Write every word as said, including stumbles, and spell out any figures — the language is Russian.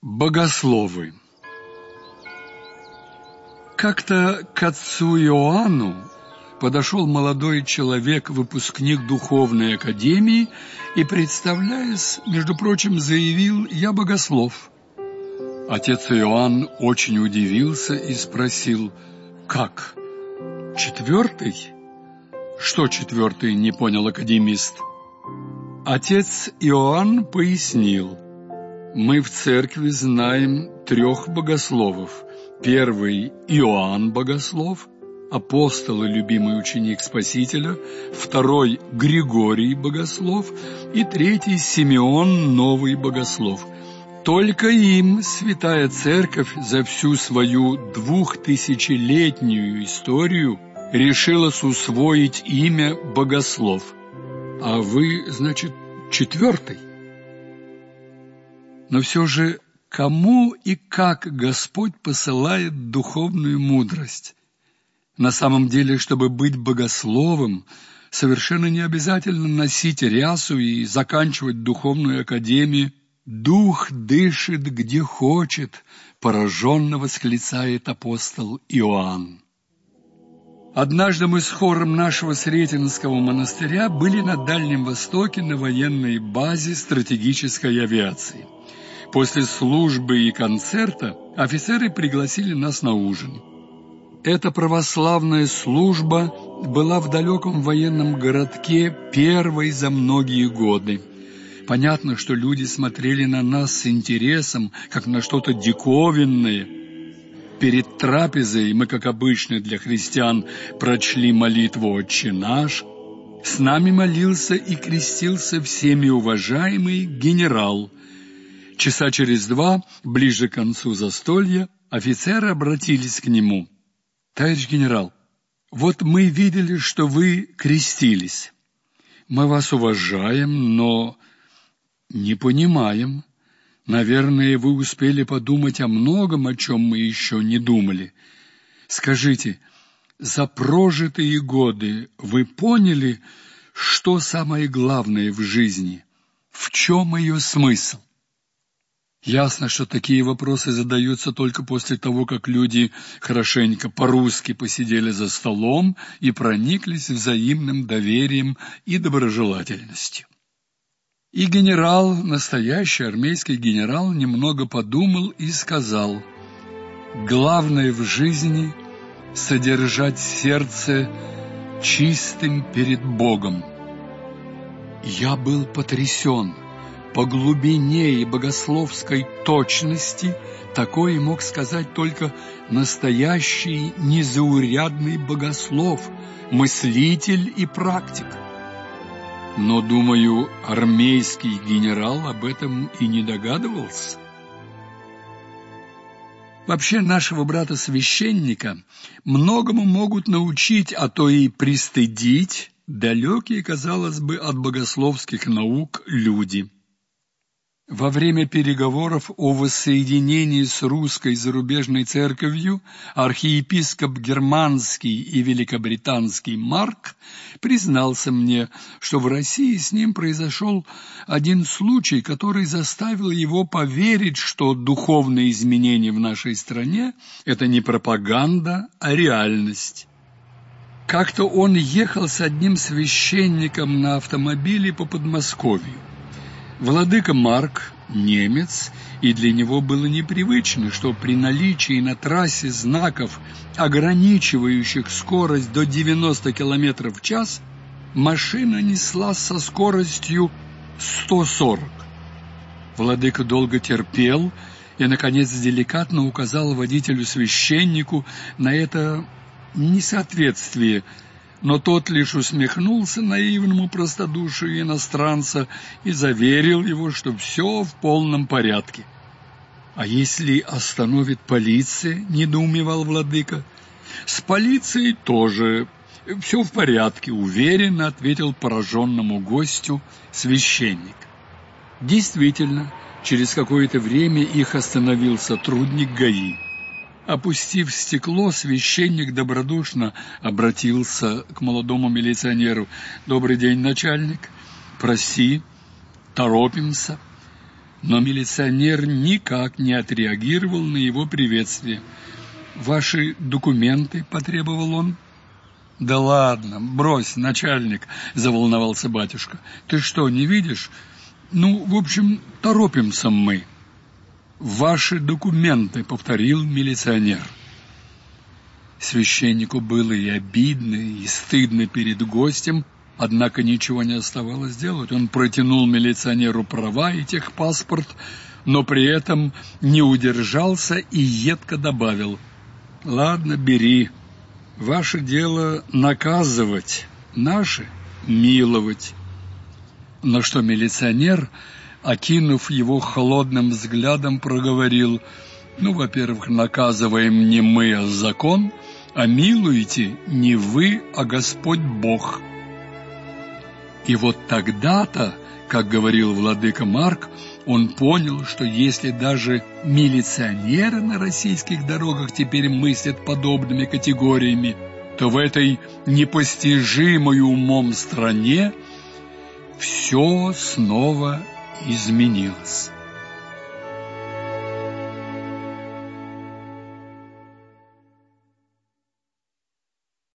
Богословы. Как-то к отцу Иоанну подошел молодой человек, выпускник духовной академии, и, представляясь, между прочим, заявил: «Я богослов». Отец Иоанн очень удивился и спросил: «Как? Четвертый?» «Что четвертый?» — не понял академист. Отец Иоанн пояснил: «Мы в церкви знаем трех богословов. Первый – Иоанн Богослов, апостол и любимый ученик Спасителя. Второй – Григорий Богослов. И третий – Симеон Новый Богослов. Только им Святая Церковь за всю свою двухтысячелетнюю историю решилась усвоить имя Богослов. А вы, значит, четвертый?» Но все же, кому и как Господь посылает духовную мудрость? На самом деле, чтобы быть богословом, совершенно не обязательно носить рясу и заканчивать духовную академию. «Дух дышит, где хочет», — пораженно восклицает апостол Иоанн. Однажды мы с хором нашего Сретенского монастыря были на Дальнем Востоке на военной базе стратегической авиации. После службы и концерта офицеры пригласили нас на ужин. Эта православная служба была в далеком военном городке первой за многие годы. Понятно, что люди смотрели на нас с интересом, как на что-то диковинное. Перед трапезой мы, как обычно для христиан, прочли молитву «Отче наш». С нами молился и крестился всеми уважаемый генерал. Часа через два, ближе к концу застолья, офицеры обратились к нему: «Товарищ генерал, вот мы видели, что вы крестились. Мы вас уважаем, но не понимаем. Наверное, вы успели подумать о многом, о чем мы еще не думали. Скажите, за прожитые годы вы поняли, что самое главное в жизни? В чем ее смысл?» Ясно, что такие вопросы задаются только после того, как люди хорошенько по-русски посидели за столом и прониклись взаимным доверием и доброжелательностью. И генерал, настоящий армейский генерал, немного подумал и сказал: «Главное в жизни — содержать сердце чистым перед Богом». Я был потрясен. По глубине и богословской точности такое мог сказать только настоящий незаурядный богослов, мыслитель и практик. Но, думаю, армейский генерал об этом и не догадывался. Вообще, нашего брата-священника многому могут научить, а то и пристыдить далекие, казалось бы, от богословских наук люди. Во время переговоров о воссоединении с русской зарубежной церковью архиепископ германский и великобританский Марк признался мне, что в России с ним произошел один случай, который заставил его поверить, что духовные изменения в нашей стране – это не пропаганда, а реальность. Как-то он ехал с одним священником на автомобиле по Подмосковью. Владыка Марк – немец, и для него было непривычно, что при наличии на трассе знаков, ограничивающих скорость до девяноста километров в час, машина неслась со скоростью сто сорок. Владыка долго терпел и, наконец, деликатно указал водителю-священнику на это несоответствие, но тот лишь усмехнулся наивному простодушию иностранца и заверил его, что все в полном порядке. «А если остановит полиция?» — недоумевал владыка. «С полицией тоже все в порядке», — уверенно ответил пораженному гостю священник. Действительно, через какое-то время их остановил сотрудник ГАИ. Опустив стекло, священник добродушно обратился к молодому милиционеру: «Добрый день, начальник. Прости, торопимся». Но милиционер никак не отреагировал на его приветствие. «Ваши документы?» — потребовал он. «Да ладно, брось, начальник», — заволновался батюшка. «Ты что, не видишь? Ну, в общем, торопимся мы». «Ваши документы», — повторил милиционер. Священнику было и обидно, и стыдно перед гостем, однако ничего не оставалось делать. Он протянул милиционеру права и техпаспорт, но при этом не удержался и едко добавил: «Ладно, бери. Ваше дело наказывать, наше — миловать». На что милиционер, окинув его холодным взглядом, проговорил: «Ну, во-первых, наказываем не мы, а закон, а милуете не вы, а Господь Бог». И вот тогда-то, как говорил владыка Марк, он понял, что если даже милиционеры на российских дорогах теперь мыслят подобными категориями, то в этой непостижимой умом стране все снова изменилось.